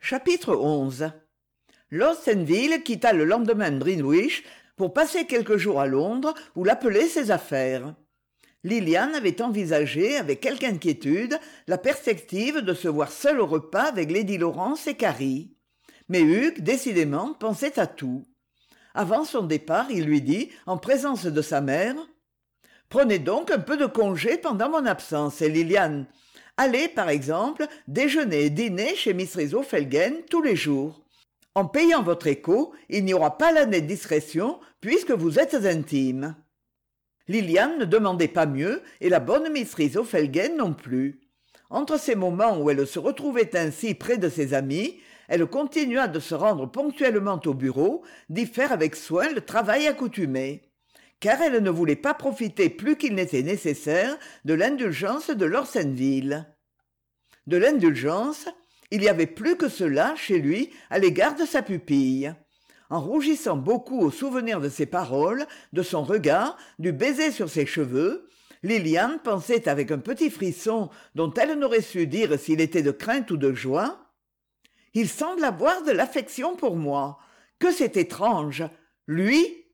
Chapitre 11. Lord Senville quitta le lendemain Greenwich pour passer quelques jours à Londres où l'appelaient ses affaires. Lilian avait envisagé avec quelque inquiétude la perspective de se voir seule au repas avec lady Laurence et Carrie. Mais Hugues, décidément, pensait à tout. Avant son départ, il lui dit, en présence de sa mère, « Prenez donc un peu de congé pendant mon absence, et Lilian. Allez, par exemple, déjeuner et dîner chez Mrs. O'Felguen tous les jours. En payant votre écho, il n'y aura pas l'année de discrétion puisque vous êtes intimes. » Lilian ne demandait pas mieux et la bonne Mrs. O'Felguen non plus. Entre ces moments où elle se retrouvait ainsi près de ses amis, elle continua de se rendre ponctuellement au bureau, d'y faire avec soin le travail accoutumé. Car elle ne voulait pas profiter plus qu'il n'était nécessaire de l'indulgence de Lord Senville. De l'indulgence, il y avait plus que cela chez lui à l'égard de sa pupille. En rougissant beaucoup au souvenir de ses paroles, de son regard, du baiser sur ses cheveux, Lilian pensait avec un petit frisson dont elle n'aurait su dire s'il était de crainte ou de joie. « Il semble avoir de l'affection pour moi. Que c'est étrange. Lui.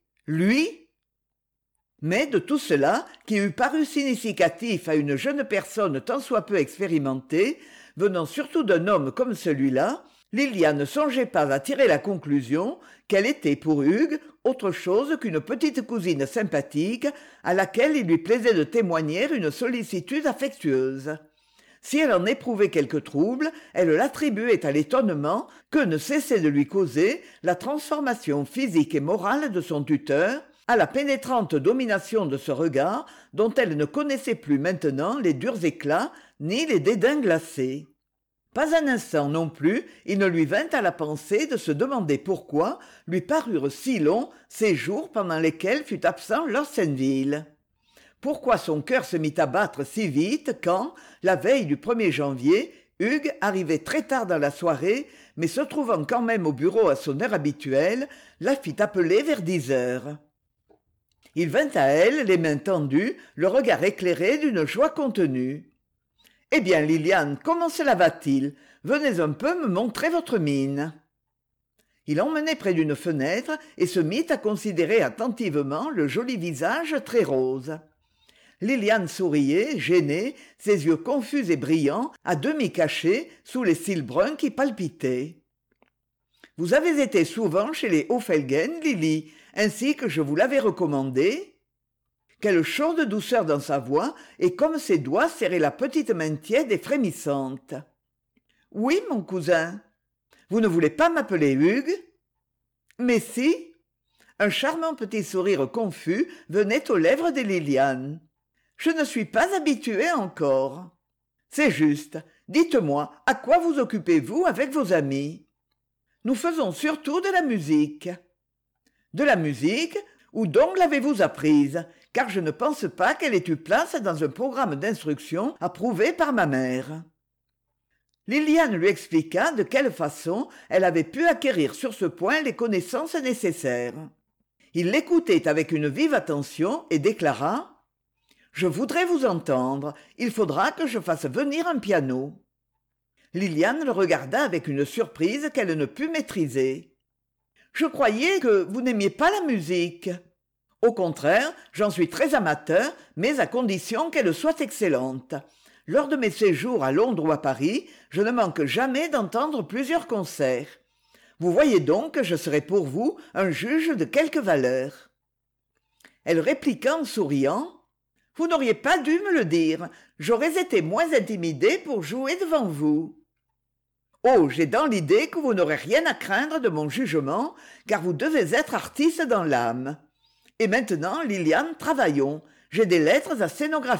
Mais de tout cela, qui eût paru significatif à une jeune personne tant soit peu expérimentée, venant surtout d'un homme comme celui-là, Lilian ne songeait pas à tirer la conclusion qu'elle était pour Hugues autre chose qu'une petite cousine sympathique à laquelle il lui plaisait de témoigner une sollicitude affectueuse. Si elle en éprouvait quelque trouble, elle l'attribuait à l'étonnement que ne cessait de lui causer la transformation physique et morale de son tuteur, à la pénétrante domination de ce regard dont elle ne connaissait plus maintenant les durs éclats ni les dédains glacés. Pas un instant non plus il ne lui vint à la pensée de se demander pourquoi lui parurent si longs ces jours pendant lesquels fut absent Lord Senville. Pourquoi son cœur se mit à battre si vite quand, la veille du 1er janvier, Hugues arrivait très tard dans la soirée, mais se trouvant quand même au bureau à son heure habituelle, la fit appeler vers 10 heures. Il vint à elle, les mains tendues, le regard éclairé d'une joie contenue. « Eh bien, Lilian, comment cela va-t-il ? Venez un peu me montrer votre mine. » Il l'emmenait près d'une fenêtre et se mit à considérer attentivement le joli visage très rose. Lilian souriait, gênée, ses yeux confus et brillants, à demi cachés sous les cils bruns qui palpitaient. « Vous avez été souvent chez les O'Felguen, Lily, ainsi que je vous l'avais recommandé ?» Quelle chaude douceur dans sa voix, et comme ses doigts serraient la petite main tiède et frémissante. « Oui, mon cousin. Vous ne voulez pas m'appeler Hugues ? » « Mais si !» Un charmant petit sourire confus venait aux lèvres de Lilian. « Je ne suis pas habituée encore. »« C'est juste. Dites-moi, à quoi vous occupez-vous avec vos amis ? » « Nous faisons surtout de la musique. »« De la musique ? Où donc l'avez-vous apprise ? Car je ne pense pas qu'elle ait eu place dans un programme d'instruction approuvé par ma mère. » Lilian lui expliqua de quelle façon elle avait pu acquérir sur ce point les connaissances nécessaires. Il l'écoutait avec une vive attention et déclara « Je voudrais vous entendre. Il faudra que je fasse venir un piano. » Lilian le regarda avec une surprise qu'elle ne put maîtriser. « Je croyais que vous n'aimiez pas la musique. » « Au contraire, j'en suis très amateur, mais à condition qu'elle soit excellente. Lors de mes séjours à Londres ou à Paris, je ne manque jamais d'entendre plusieurs concerts. Vous voyez donc que je serai pour vous un juge de quelque valeur. » Elle répliqua en souriant « Vous n'auriez pas dû me le dire. J'aurais été moins intimidée pour jouer devant vous. » « Oh, j'ai dans l'idée que vous n'aurez rien à craindre de mon jugement, car vous devez être artiste dans l'âme. Et maintenant, Lilian, travaillons. J'ai des lettres à sténographier. »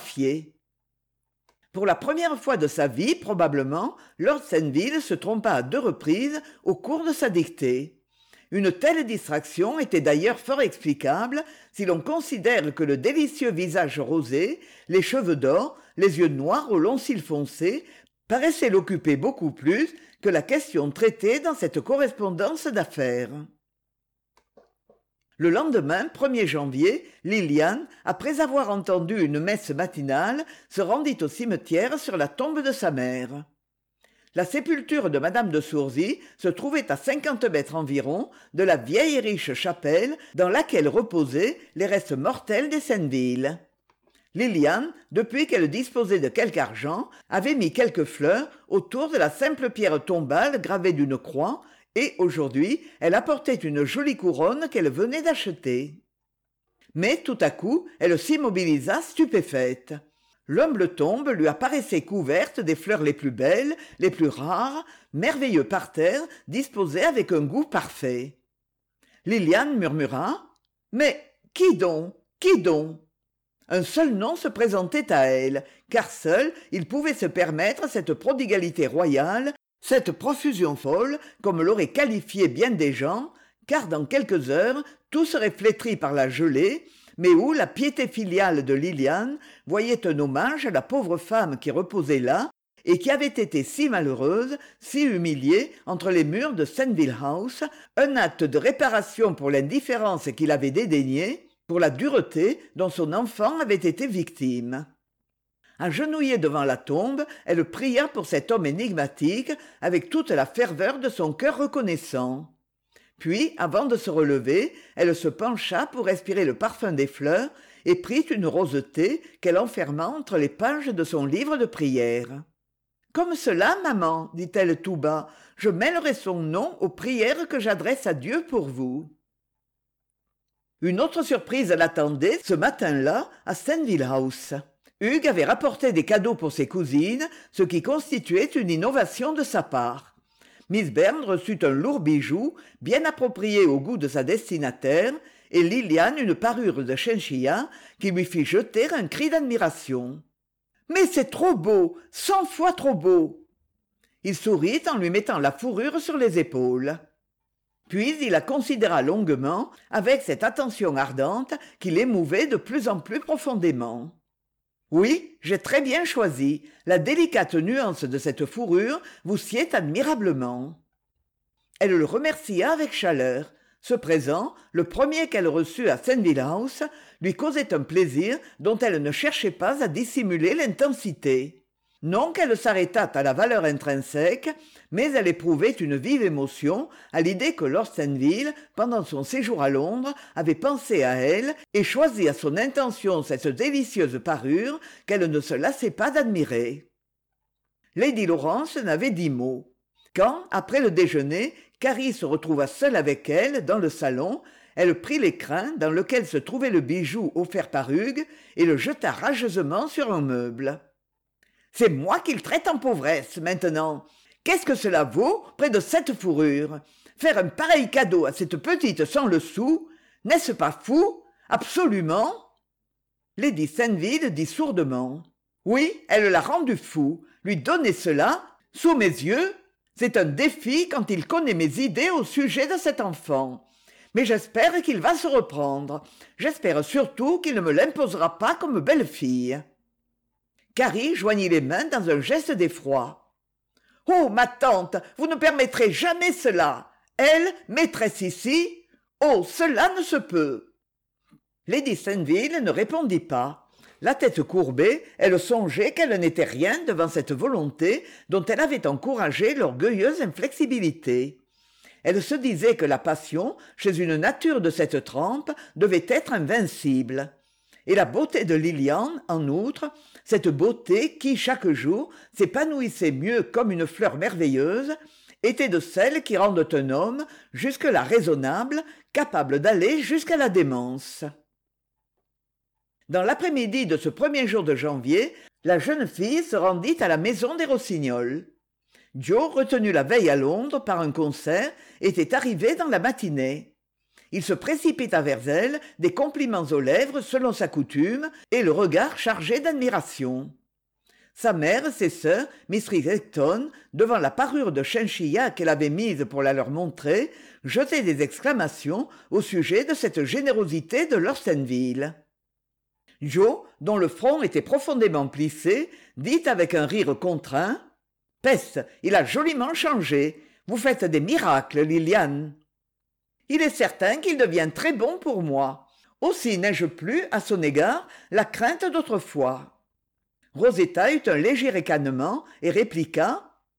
Pour la première fois de sa vie, probablement, Lord Senville se trompa à 2 reprises au cours de sa dictée. Une telle distraction était d'ailleurs fort explicable si l'on considère que le délicieux visage rosé, les cheveux d'or, les yeux noirs aux longs cils foncés, paraissaient l'occuper beaucoup plus que la question traitée dans cette correspondance d'affaires. Le lendemain, 1er janvier, Lilian, après avoir entendu une messe matinale, se rendit au cimetière sur la tombe de sa mère. La sépulture de madame de Soursy se trouvait à 50 mètres environ de la vieille et riche chapelle dans laquelle reposaient les restes mortels des Senneville. Lilian, depuis qu'elle disposait de quelque argent, avait mis quelques fleurs autour de la simple pierre tombale gravée d'une croix, et aujourd'hui elle apportait une jolie couronne qu'elle venait d'acheter. Mais tout à coup elle s'immobilisa stupéfaite. L'humble tombe lui apparaissait couverte des fleurs les plus belles, les plus rares, merveilleux parterres disposés avec un goût parfait. Lilian murmura « Mais qui donc? Qui donc ?» Un seul nom se présentait à elle, car seul il pouvait se permettre cette prodigalité royale, cette profusion folle, comme l'auraient qualifié bien des gens, car dans quelques heures tout serait flétri par la gelée, mais où la piété filiale de Lilian voyait un hommage à la pauvre femme qui reposait là et qui avait été si malheureuse, si humiliée entre les murs de Senneville House, un acte de réparation pour l'indifférence qu'il avait dédaignée, pour la dureté dont son enfant avait été victime. Agenouillée devant la tombe, elle pria pour cet homme énigmatique avec toute la ferveur de son cœur reconnaissant. Puis, avant de se relever, elle se pencha pour respirer le parfum des fleurs et prit une roseté qu'elle enferma entre les pages de son livre de prières. « Comme cela, maman, dit-elle tout bas, je mêlerai son nom aux prières que j'adresse à Dieu pour vous. » Une autre surprise l'attendait ce matin-là à Senneville House. Hugues avait rapporté des cadeaux pour ses cousines, ce qui constituait une innovation de sa part. Miss Byrne reçut un lourd bijou, bien approprié au goût de sa destinataire, et Lilian une parure de chinchilla qui lui fit jeter un cri d'admiration. « Mais c'est trop beau, 100 fois trop beau !» Il sourit en lui mettant la fourrure sur les épaules. Puis il la considéra longuement, avec cette attention ardente qui l'émouvait de plus en plus profondément. « Oui, j'ai très bien choisi. La délicate nuance de cette fourrure vous sied admirablement. » Elle le remercia avec chaleur. Ce présent, le premier qu'elle reçut à Senneville House, lui causait un plaisir dont elle ne cherchait pas à dissimuler l'intensité. Non qu'elle s'arrêtât à la valeur intrinsèque, mais elle éprouvait une vive émotion à l'idée que Lord Senneville, pendant son séjour à Londres, avait pensé à elle et choisi à son intention cette délicieuse parure qu'elle ne se lassait pas d'admirer. Lady Laurence n'avait dit mot. Quand, après le déjeuner, Carrie se retrouva seule avec elle dans le salon, elle prit l'écrin dans lequel se trouvait le bijou offert par Hugues et le jeta rageusement sur un meuble. « C'est moi qu'il traite en pauvresse, maintenant. Qu'est-ce que cela vaut près de cette fourrure? Faire un pareil cadeau à cette petite sans le sou, n'est-ce pas fou? Absolument !» Lady Senneville dit sourdement. « Oui, elle l'a rendu fou. Lui donner cela, sous mes yeux, c'est un défi quand il connaît mes idées au sujet de cet enfant. Mais j'espère qu'il va se reprendre. J'espère surtout qu'il ne me l'imposera pas comme belle-fille. » Carrie joignit les mains dans un geste d'effroi. « Oh, ma tante, vous ne permettrez jamais cela. Elle, maîtresse ici? Oh, cela ne se peut. » Lady Senneville ne répondit pas. La tête courbée, elle songeait qu'elle n'était rien devant cette volonté dont elle avait encouragé l'orgueilleuse inflexibilité. Elle se disait que la passion, chez une nature de cette trempe, devait être invincible. Et la beauté de Lilian, en outre, cette beauté qui, chaque jour, s'épanouissait mieux comme une fleur merveilleuse, était de celles qui rendent un homme jusque-là raisonnable, capable d'aller jusqu'à la démence. Dans l'après-midi de ce premier jour de janvier, la jeune fille se rendit à la maison des Rossignols. Joe, retenu la veille à Londres par un concert, était arrivé dans la matinée. Il se précipita vers elle, des compliments aux lèvres selon sa coutume, et le regard chargé d'admiration. Sa mère, ses sœurs, Miss Rigdon, devant la parure de chinchilla qu'elle avait mise pour la leur montrer, jetaient des exclamations au sujet de cette générosité de Lord Senneville. Joe, dont le front était profondément plissé, dit avec un rire contraint « Peste, il a joliment changé. Vous faites des miracles, Lilian. » Il est certain qu'il devient très bon pour moi. Aussi n'ai-je plus, à son égard, la crainte d'autrefois. Rosetta eut un léger ricanement et répliqua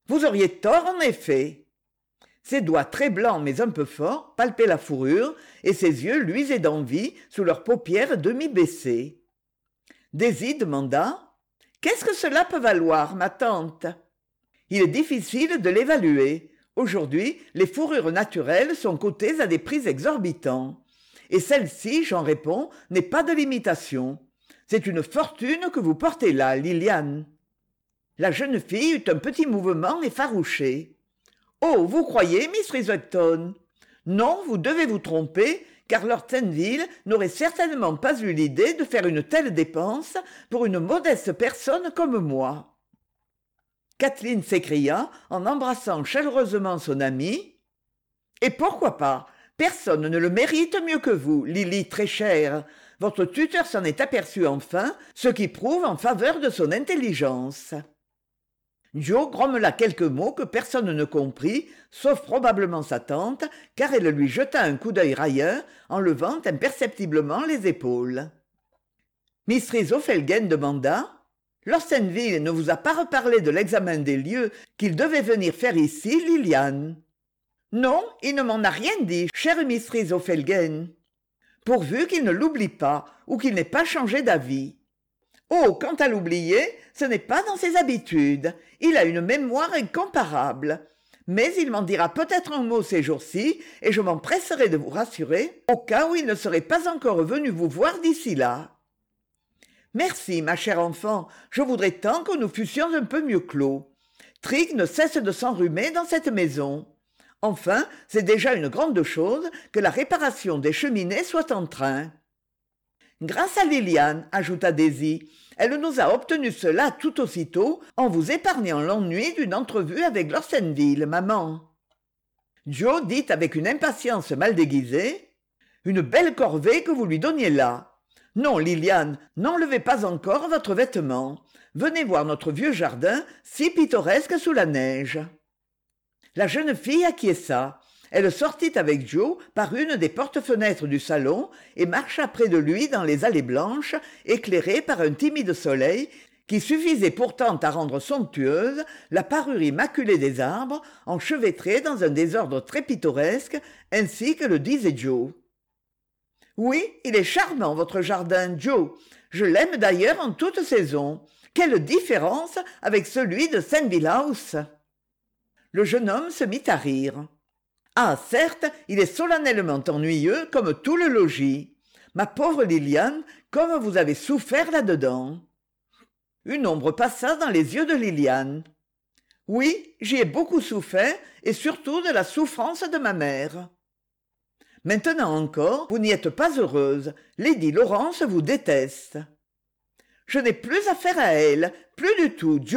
Vous auriez tort, en effet. Ses doigts très blancs mais un peu forts palpaient la fourrure, et ses yeux luisaient d'envie sous leurs paupières demi-baissées. Daisy demanda: « Qu'est-ce que cela peut valoir, ma tante ?» Il est difficile de l'évaluer. Aujourd'hui, les fourrures naturelles sont cotées à des prix exorbitants. Et celle-ci, j'en réponds, n'est pas de l'imitation. C'est une fortune que vous portez là, Liliane. La jeune fille eut un petit mouvement effarouché. « Oh, vous croyez, Miss Risington ? Non, vous devez vous tromper, car Lord Saintville n'aurait certainement pas eu l'idée de faire une telle dépense pour une modeste personne comme moi. » Kathleen s'écria en embrassant chaleureusement son amie. « Et pourquoi pas ? Personne ne le mérite mieux que vous, Lily très chère. Votre tuteur s'en est aperçu enfin, ce qui prouve en faveur de son intelligence. » Joe grommela quelques mots que personne ne comprit, sauf probablement sa tante, car elle lui jeta un coup d'œil railleur en levant imperceptiblement les épaules. Mrs. O'Felguen demanda: « Lord Saintville ne vous a pas reparlé de l'examen des lieux qu'il devait venir faire ici, Liliane ?»« Non, il ne m'en a rien dit, chère Mrs. O'Felguen. Pourvu qu'il ne l'oublie pas, ou qu'il n'ait pas changé d'avis. Oh, quant à l'oublier, ce n'est pas dans ses habitudes. Il a une mémoire incomparable. Mais il m'en dira peut-être un mot ces jours-ci, et je m'empresserai de vous rassurer, au cas où il ne serait pas encore venu vous voir d'ici là. Merci, ma chère enfant, je voudrais tant que nous fussions un peu mieux clos. Trig ne cesse de s'enrhumer dans cette maison. Enfin, c'est déjà une grande chose que la réparation des cheminées soit en train. » Grâce à Liliane, ajouta Daisy, elle nous a obtenu cela tout aussitôt en vous épargnant l'ennui d'une entrevue avec Lord Saintville, maman. Joe dit avec une impatience mal déguisée: « Une belle corvée que vous lui donniez là. Non, Liliane, n'enlevez pas encore votre vêtement. Venez voir notre vieux jardin, si pittoresque sous la neige. » La jeune fille acquiesça. Elle sortit avec Joe par une des portes-fenêtres du salon et marcha près de lui dans les allées blanches, éclairées par un timide soleil qui suffisait pourtant à rendre somptueuse la parure immaculée des arbres, enchevêtrés dans un désordre très pittoresque, ainsi que le disait Joe. « Oui, il est charmant, votre jardin, Joe. Je l'aime d'ailleurs en toute saison. Quelle différence avec celui de Saintville House !» Le jeune homme se mit à rire. « Ah, certes, il est solennellement ennuyeux, comme tout le logis. Ma pauvre Liliane, comme vous avez souffert là-dedans. » Une ombre passa dans les yeux de Liliane. « Oui, j'y ai beaucoup souffert, et surtout de la souffrance de ma mère. » « Maintenant encore, vous n'y êtes pas heureuse. Lady Laurence vous déteste. »« Je n'ai plus affaire à elle, plus du tout, Joe. »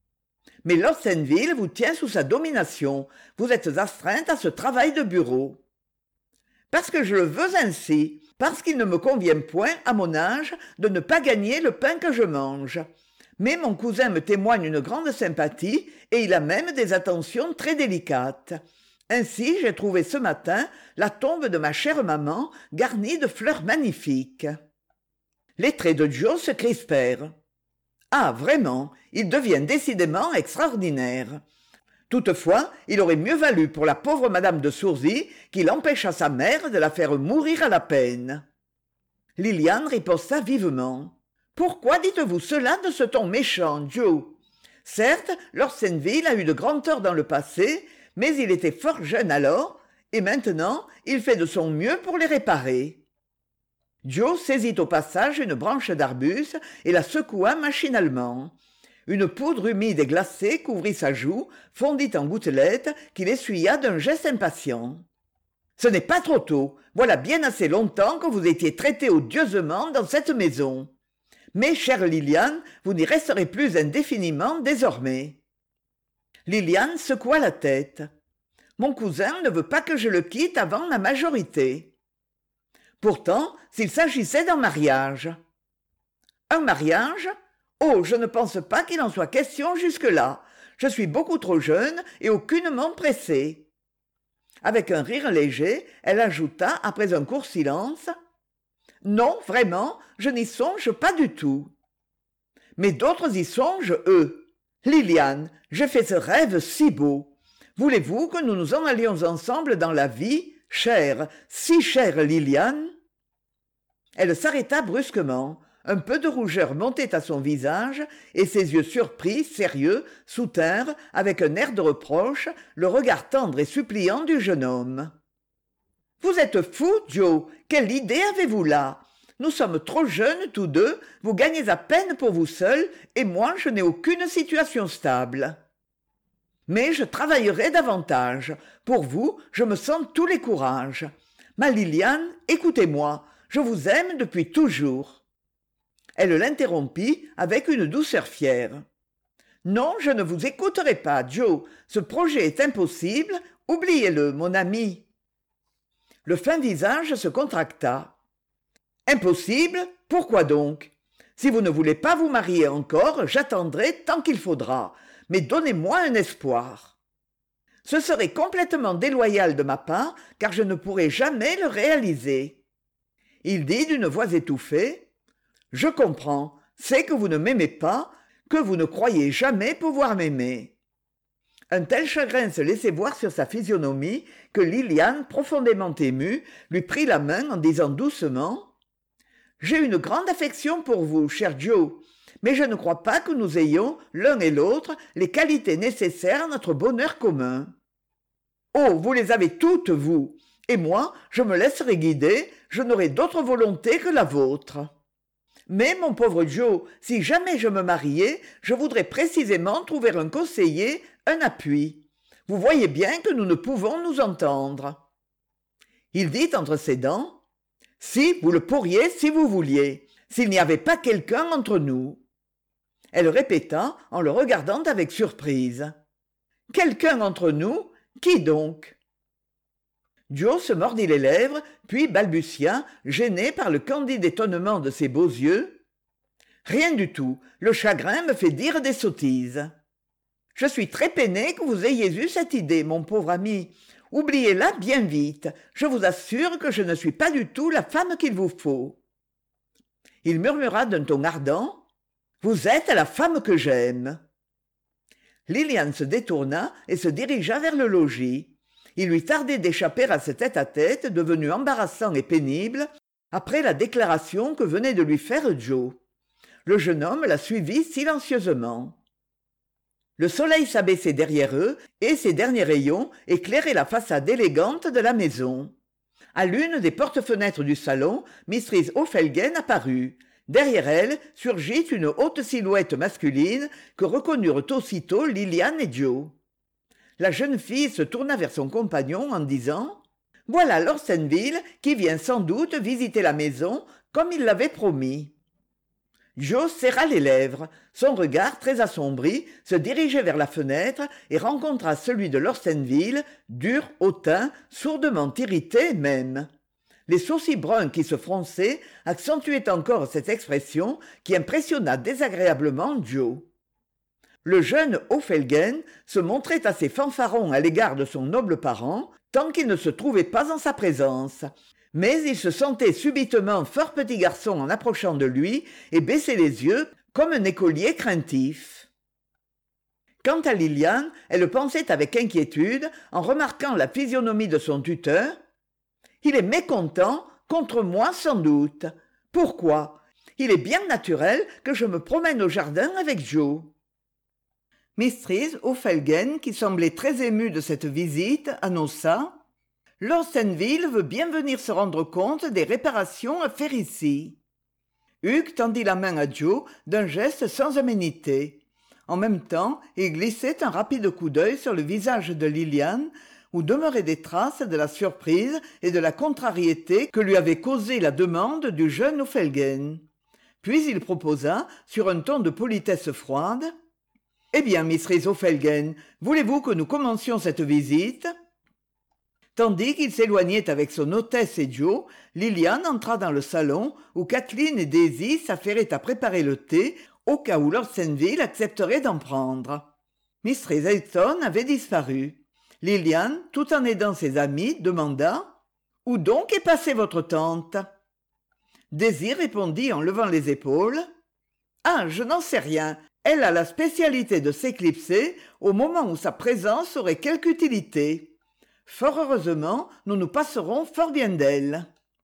« Mais Lord Saintville vous tient sous sa domination. Vous êtes astreinte à ce travail de bureau. »« Parce que je le veux ainsi, parce qu'il ne me convient point, à mon âge, de ne pas gagner le pain que je mange. Mais mon cousin me témoigne une grande sympathie, et il a même des attentions très délicates. Ainsi, j'ai trouvé ce matin la tombe de ma chère maman, garnie de fleurs magnifiques. » Les traits de Joe se crispèrent. « Ah, vraiment, il devient décidément extraordinaire. Toutefois, il aurait mieux valu pour la pauvre madame de Soursy qu'il empêchât sa mère de la faire mourir à la peine. » Liliane riposta vivement. « Pourquoi dites-vous cela de ce ton méchant, Joe ? Certes, Lord Saintville a eu de grands torts dans le passé, mais il était fort jeune alors, et maintenant il fait de son mieux pour les réparer. » Joe saisit au passage une branche d'arbuste et la secoua machinalement. Une poudre humide et glacée couvrit sa joue, fondit en gouttelettes qu'il essuya d'un geste impatient. « Ce n'est pas trop tôt. Voilà bien assez longtemps que vous étiez traitée odieusement dans cette maison. Mais, chère Liliane, vous n'y resterez plus indéfiniment désormais. » Liliane secoua la tête. « Mon cousin ne veut pas que je le quitte avant ma majorité. » Pourtant, s'il s'agissait d'un mariage. « Un mariage ? Oh, je ne pense pas qu'il en soit question jusque-là. Je suis beaucoup trop jeune et aucunement pressée. » Avec un rire léger, elle ajouta, après un court silence: « Non, vraiment, je n'y songe pas du tout. » « Mais d'autres y songent, eux. Liliane, j'ai fait ce rêve si beau. Voulez-vous que nous nous en allions ensemble dans la vie, chère, si chère Liliane ?» Elle s'arrêta brusquement. Un peu de rougeur montait à son visage, et ses yeux surpris, sérieux, soutinrent, avec un air de reproche, le regard tendre et suppliant du jeune homme. « Vous êtes fou, Joe. Quelle idée avez-vous là? Nous sommes trop jeunes tous deux, vous gagnez à peine pour vous seul, et moi je n'ai aucune situation stable. Mais je travaillerai davantage. Pour vous, je me sens tous les courages. Ma Liliane, écoutez-moi, je vous aime depuis toujours. » Elle l'interrompit avec une douceur fière. « Non, je ne vous écouterai pas, Joe. Ce projet est impossible. Oubliez-le, mon ami. » Le fin visage se contracta. « Impossible? Pourquoi donc? Si vous ne voulez pas vous marier encore, j'attendrai tant qu'il faudra. Mais donnez-moi un espoir. Ce serait complètement déloyal de ma part, car je ne pourrai jamais le réaliser. » Il dit d'une voix étouffée. « Je comprends, c'est que vous ne m'aimez pas, que vous ne croyez jamais pouvoir m'aimer. » Un tel chagrin se laissait voir sur sa physionomie que Liliane, profondément émue, lui prit la main en disant doucement « J'ai une grande affection pour vous, cher Joe, mais je ne crois pas que nous ayons, l'un et l'autre, les qualités nécessaires à notre bonheur commun. Oh, vous les avez toutes, vous, et moi, je me laisserai guider, je n'aurai d'autre volonté que la vôtre. Mais, mon pauvre Joe, si jamais je me mariais, je voudrais précisément trouver un conseiller, un appui. Vous voyez bien que nous ne pouvons nous entendre. » Il dit entre ses dents « Si, vous le pourriez si vous vouliez, s'il n'y avait pas quelqu'un entre nous. » Elle répéta en le regardant avec surprise. « Quelqu'un entre nous? Qui donc ?» Joe se mordit les lèvres, puis balbutia, gêné par le candide étonnement de ses beaux yeux. « Rien du tout, le chagrin me fait dire des sottises. » « Je suis très peiné que vous ayez eu cette idée, mon pauvre ami. Oubliez-la bien vite. Je vous assure que je ne suis pas du tout la femme qu'il vous faut. » Il murmura d'un ton ardent. « Vous êtes la femme que j'aime. » Liliane se détourna et se dirigea vers le logis. Il lui tardait d'échapper à ce tête-à-tête devenu embarrassant et pénible après la déclaration que venait de lui faire Joe. Le jeune homme la suivit silencieusement. Le soleil s'abaissait derrière eux et ses derniers rayons éclairaient la façade élégante de la maison. À l'une des portes-fenêtres du salon, Mistress Ophelgen apparut. Derrière elle surgit une haute silhouette masculine que reconnurent aussitôt Liliane et Joe. La jeune fille se tourna vers son compagnon en disant « Voilà l'Orstenville qui vient sans doute visiter la maison comme il l'avait promis. » Joe serra les lèvres. Son regard, très assombri, se dirigeait vers la fenêtre et rencontra celui de l'Orstenville, dur, hautain, sourdement irrité même. Les sourcils bruns qui se fronçaient accentuaient encore cette expression qui impressionna désagréablement Joe. Le jeune Ophelgen se montrait assez fanfaron à l'égard de son noble parent, tant qu'il ne se trouvait pas en sa présence. Mais il se sentait subitement fort petit garçon en approchant de lui et baissait les yeux comme un écolier craintif. Quant à Liliane, elle pensait avec inquiétude, en remarquant la physionomie de son tuteur. « Il est mécontent, contre moi sans doute. Pourquoi? Il est bien naturel que je me promène au jardin avec Joe. » Mistress Ophelgen, qui semblait très émue de cette visite, annonça « L'Orstenville veut bien venir se rendre compte des réparations à faire ici. » Hugues tendit la main à Joe d'un geste sans aménité. En même temps, il glissait un rapide coup d'œil sur le visage de Liliane, où demeuraient des traces de la surprise et de la contrariété que lui avait causé la demande du jeune Ophelgen. Puis il proposa, sur un ton de politesse froide, « Eh bien, Mistress Ophelgen, voulez-vous que nous commencions cette visite ?» Tandis qu'il s'éloignait avec son hôtesse et Joe, Liliane entra dans le salon où Kathleen et Daisy s'affairaient à préparer le thé au cas où l'Orstenville accepterait d'en prendre. Mistress Elton avait disparu. Liliane, tout en aidant ses amis, demanda « Où donc est passée votre tante ?» Daisy répondit en levant les épaules « Ah, je n'en sais rien. Elle a la spécialité de s'éclipser au moment où sa présence aurait quelque utilité. Fort heureusement, nous nous passerons fort bien d'elle.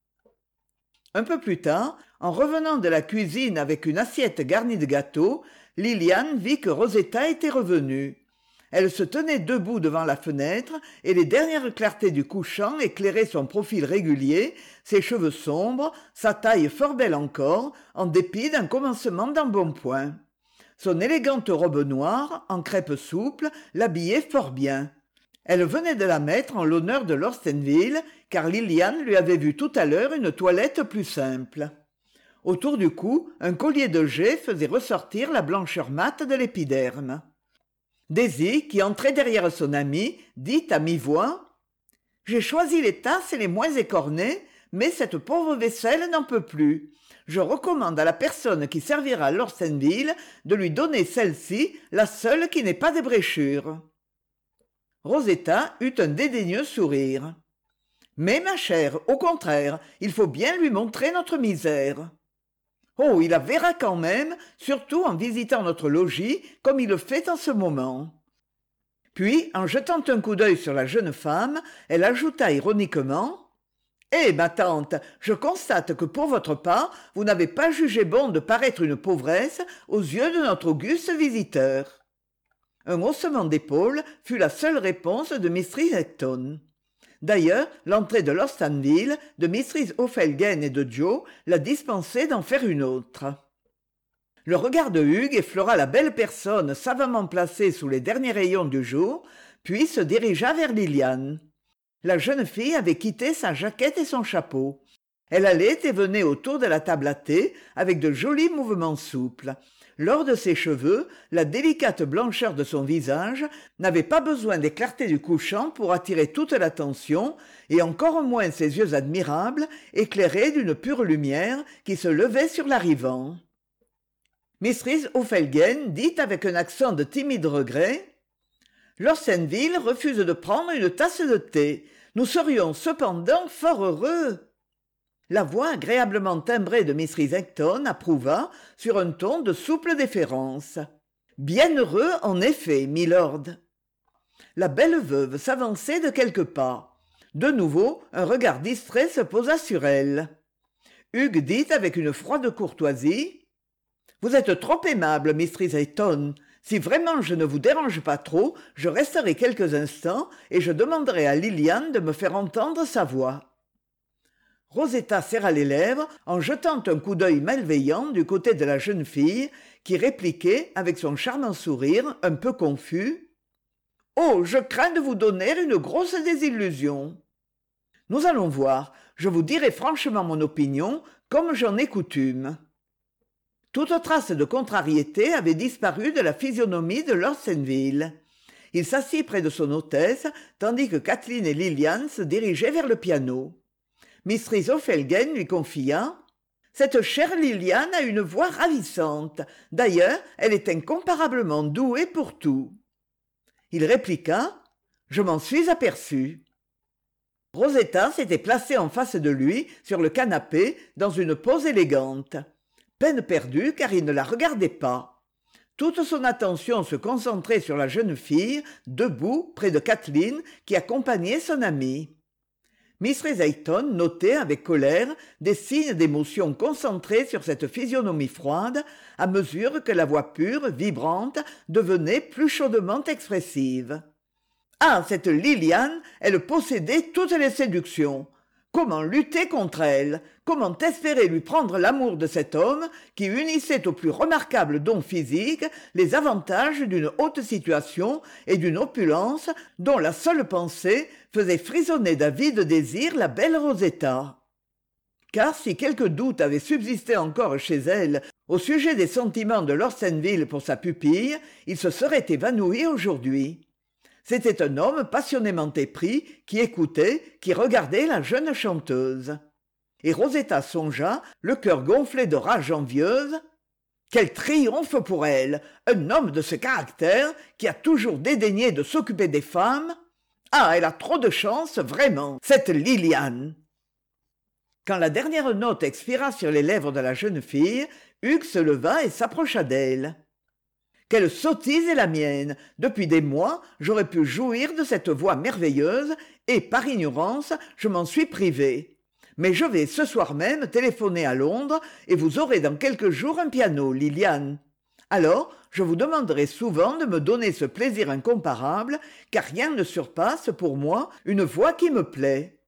Un peu plus tard, en revenant de la cuisine avec une assiette garnie de gâteaux, Lilian vit que Rosetta était revenue. Elle se tenait debout devant la fenêtre et les dernières clartés du couchant éclairaient son profil régulier, ses cheveux sombres, sa taille fort belle encore, en dépit d'un commencement d'embonpoint. Son élégante robe noire, en crêpe souple, l'habillait fort bien. Elle venait de la mettre en l'honneur de Lorstenville, car Lilian lui avait vu tout à l'heure une toilette plus simple. Autour du cou, un collier de jais faisait ressortir la blancheur mate de l'épiderme. Daisy, qui entrait derrière son amie, dit à mi-voix « J'ai choisi les tasses les moins écornées, mais cette pauvre vaisselle n'en peut plus. Je recommande à la personne qui servira Lorstenville de lui donner celle-ci, la seule qui n'ait pas de bréchure. » Rosetta eut un dédaigneux sourire. « Mais ma chère, au contraire, il faut bien lui montrer notre misère. » Oh, il la verra quand même, surtout en visitant notre logis, comme il le fait en ce moment. Puis, en jetant un coup d'œil sur la jeune femme, elle ajouta ironiquement « Eh, ma tante, je constate que pour votre part, vous n'avez pas jugé bon de paraître une pauvresse aux yeux de notre auguste visiteur. » Un haussement d'épaules fut la seule réponse de Mistress Ecton. D'ailleurs, l'entrée de Lorstanville, de Mistress O'Felgen et de Joe la dispensait d'en faire une autre. Le regard de Hugues effleura la belle personne savamment placée sous les derniers rayons du jour, puis se dirigea vers Lilian. La jeune fille avait quitté sa jaquette et son chapeau. Elle allait et venait autour de la table à thé avec de jolis mouvements souples. L'or de ses cheveux, la délicate blancheur de son visage n'avaient pas besoin des clartés du couchant pour attirer toute l'attention, et encore moins ses yeux admirables, éclairés d'une pure lumière qui se levait sur l'arrivant. Mistress O'Felgen dit avec un accent de timide regret « Lorstenville refuse de prendre une tasse de thé. Nous serions cependant fort heureux. » La voix agréablement timbrée de Mistress Ecton approuva sur un ton de souple déférence. « Bien heureux, en effet, milord. » La belle veuve s'avançait de quelques pas. De nouveau, un regard distrait se posa sur elle. Hugues dit avec une froide courtoisie « Vous êtes trop aimable, Mistress Ecton. Si vraiment je ne vous dérange pas trop, je resterai quelques instants et je demanderai à Lilian de me faire entendre sa voix. » Rosetta serra les lèvres en jetant un coup d'œil malveillant du côté de la jeune fille qui répliquait avec son charmant sourire un peu confus « Oh, je crains de vous donner une grosse désillusion. » « Nous allons voir, je vous dirai franchement mon opinion, comme j'en ai coutume. » Toute trace de contrariété avait disparu de la physionomie de Lorstenville. Il s'assit près de son hôtesse, tandis que Kathleen et Lilian se dirigeaient vers le piano. Mistress O'Felgen lui confia « Cette chère Lilian a une voix ravissante. D'ailleurs, elle est incomparablement douée pour tout. » Il répliqua « Je m'en suis aperçu. » Rosetta s'était placée en face de lui, sur le canapé, dans une pose élégante. Peine perdue, car il ne la regardait pas. Toute son attention se concentrait sur la jeune fille, debout, près de Kathleen, qui accompagnait son amie. Mistress Ecton notait avec colère des signes d'émotion concentrés sur cette physionomie froide à mesure que la voix pure, vibrante, devenait plus chaudement expressive. Ah, cette Lilian, elle possédait toutes les séductions. Comment lutter contre elle? Comment espérer lui prendre l'amour de cet homme qui unissait au plus remarquable don physique les avantages d'une haute situation et d'une opulence dont la seule pensée faisait frissonner d'avide désir la belle Rosetta? Car si quelque doute avait subsisté encore chez elle au sujet des sentiments de Lorstenville pour sa pupille, il se serait évanoui aujourd'hui. C'était un homme passionnément épris, qui écoutait, qui regardait la jeune chanteuse. Et Rosetta songea, le cœur gonflé de rage envieuse. Quel triomphe pour elle! Un homme de ce caractère, qui a toujours dédaigné de s'occuper des femmes. Ah, elle a trop de chance, vraiment, cette Lilian! Quand la dernière note expira sur les lèvres de la jeune fille, Hugues se leva et s'approcha d'elle. Quelle sottise est la mienne! Depuis des mois, j'aurais pu jouir de cette voix merveilleuse, et, par ignorance, je m'en suis privé. Mais je vais ce soir même téléphoner à Londres, et vous aurez dans quelques jours un piano, Liliane. Alors, je vous demanderai souvent de me donner ce plaisir incomparable, car rien ne surpasse pour moi une voix qui me plaît.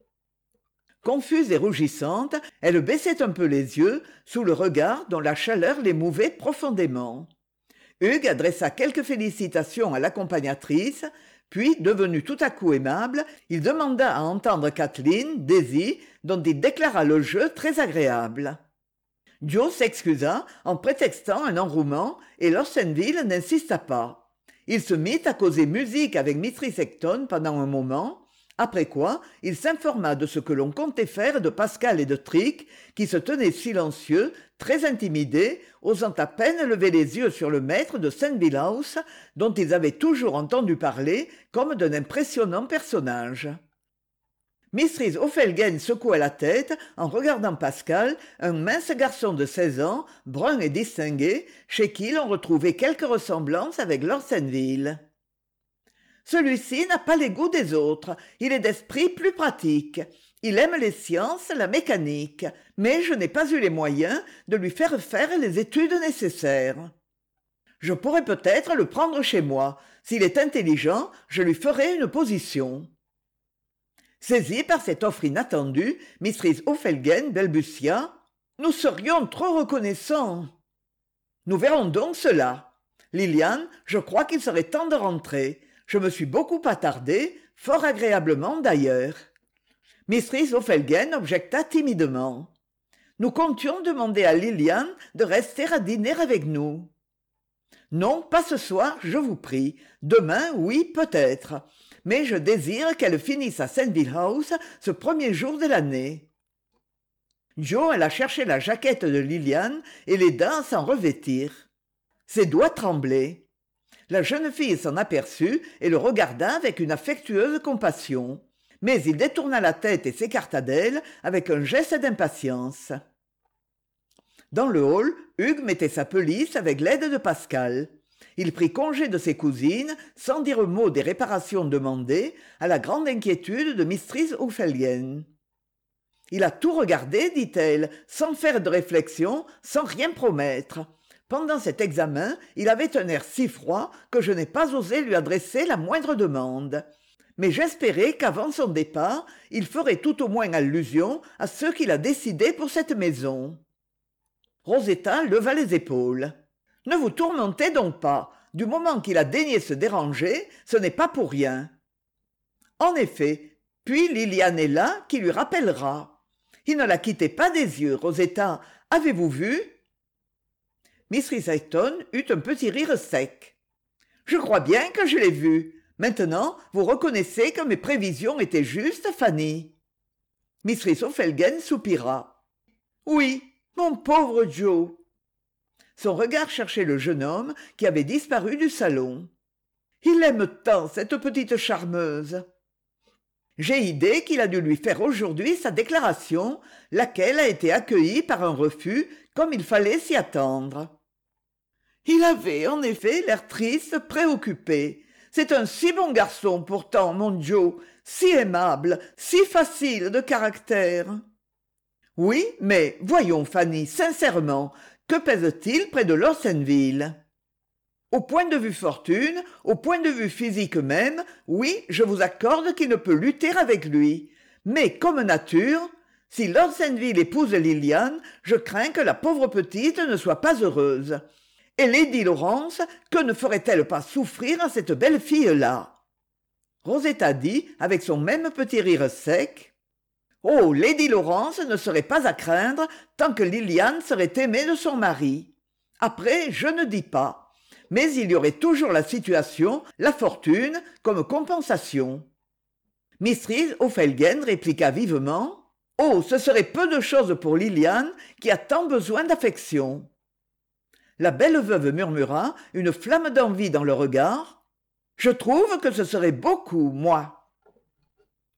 Confuse et rougissante, elle baissait un peu les yeux sous le regard dont la chaleur l'émouvait profondément. Hugues adressa quelques félicitations à l'accompagnatrice, puis, devenu tout à coup aimable, il demanda à entendre Kathleen, Daisy, dont il déclara le jeu très agréable. Joe s'excusa en prétextant un enrouement et Lorsonville n'insista pas. Il se mit à causer musique avec Mistress Ecton pendant un moment, après quoi il s'informa de ce que l'on comptait faire de Pascal et de Trick, qui se tenaient silencieux, très intimidés, osant à peine lever les yeux sur le maître de Saint-Ville House, dont ils avaient toujours entendu parler comme d'un impressionnant personnage. Mistress Ophelgen secoua la tête en regardant Pascal, un mince garçon de 16 ans, brun et distingué, chez qui l'on retrouvait quelques ressemblances avec Lord Saintville. Celui-ci n'a pas les goûts des autres, il est d'esprit plus pratique. Il aime les sciences, la mécanique, mais je n'ai pas eu les moyens de lui faire les études nécessaires. Je pourrais peut-être le prendre chez moi. S'il est intelligent, je lui ferai une position. Saisie par cette offre inattendue, Mistress Ophelgen balbutia « Nous serions trop reconnaissants. » Nous verrons donc cela. Liliane, je crois qu'il serait temps de rentrer. Je me suis beaucoup attardée, fort agréablement d'ailleurs. Mistress Ophelgen objecta timidement. Nous comptions demander à Liliane de rester à dîner avec nous. Non, pas ce soir, je vous prie. Demain, oui, peut-être. Mais je désire qu'elle finisse à Saint-Ville House ce premier jour de l'année. Joe alla chercher la jaquette de Liliane et l'aida à s'en revêtir. Ses doigts tremblaient. La jeune fille s'en aperçut et le regarda avec une affectueuse compassion. Mais il détourna la tête et s'écarta d'elle avec un geste d'impatience. Dans le hall, Hugues mettait sa pelisse avec l'aide de Pascal. Il prit congé de ses cousines, sans dire mot des réparations demandées, à la grande inquiétude de Mistress Ophelgen. Il a tout regardé, dit-elle, sans faire de réflexion, sans rien promettre. Pendant cet examen, il avait un air si froid que je n'ai pas osé lui adresser la moindre demande. Mais j'espérais qu'avant son départ, il ferait tout au moins allusion à ce qu'il a décidé pour cette maison. Rosetta leva les épaules. « Ne vous tourmentez donc pas. Du moment qu'il a daigné se déranger, ce n'est pas pour rien. » En effet, puis Liliane est là qui lui rappellera. Il ne la quittait pas des yeux, Rosetta. Avez-vous vu? Mistress Ecton eut un petit rire sec. « Je crois bien que je l'ai vu. Maintenant, vous reconnaissez que mes prévisions étaient justes, Fanny. » Mistress Ophelgen soupira. « Oui, mon pauvre Joe. » Son regard cherchait le jeune homme qui avait disparu du salon. « Il aime tant cette petite charmeuse. » J'ai idée qu'il a dû lui faire aujourd'hui sa déclaration, laquelle a été accueillie par un refus, comme il fallait s'y attendre. Il avait, en effet, l'air triste, préoccupé. C'est un si bon garçon, pourtant, mon Joe, si aimable, si facile de caractère. Oui, mais voyons, Fanny, sincèrement, que pèse-t-il près de Lord Saintville? Au point de vue fortune, au point de vue physique même, oui, je vous accorde qu'il ne peut lutter avec lui. Mais comme nature, si Lord Saintville épouse Liliane, je crains que la pauvre petite ne soit pas heureuse. Et Lady Laurence, que ne ferait-elle pas souffrir à cette belle fille-là? Rosetta dit, avec son même petit rire sec, « Oh, Lady Laurence ne serait pas à craindre tant que Liliane serait aimée de son mari. Après, je ne dis pas. Mais il y aurait toujours la situation, la fortune, comme compensation. » Mistress Ophelgen répliqua vivement, « Oh, ce serait peu de chose pour Liliane qui a tant besoin d'affection. » La belle veuve murmura, une flamme d'envie dans le regard, « Je trouve que ce serait beaucoup, moi. »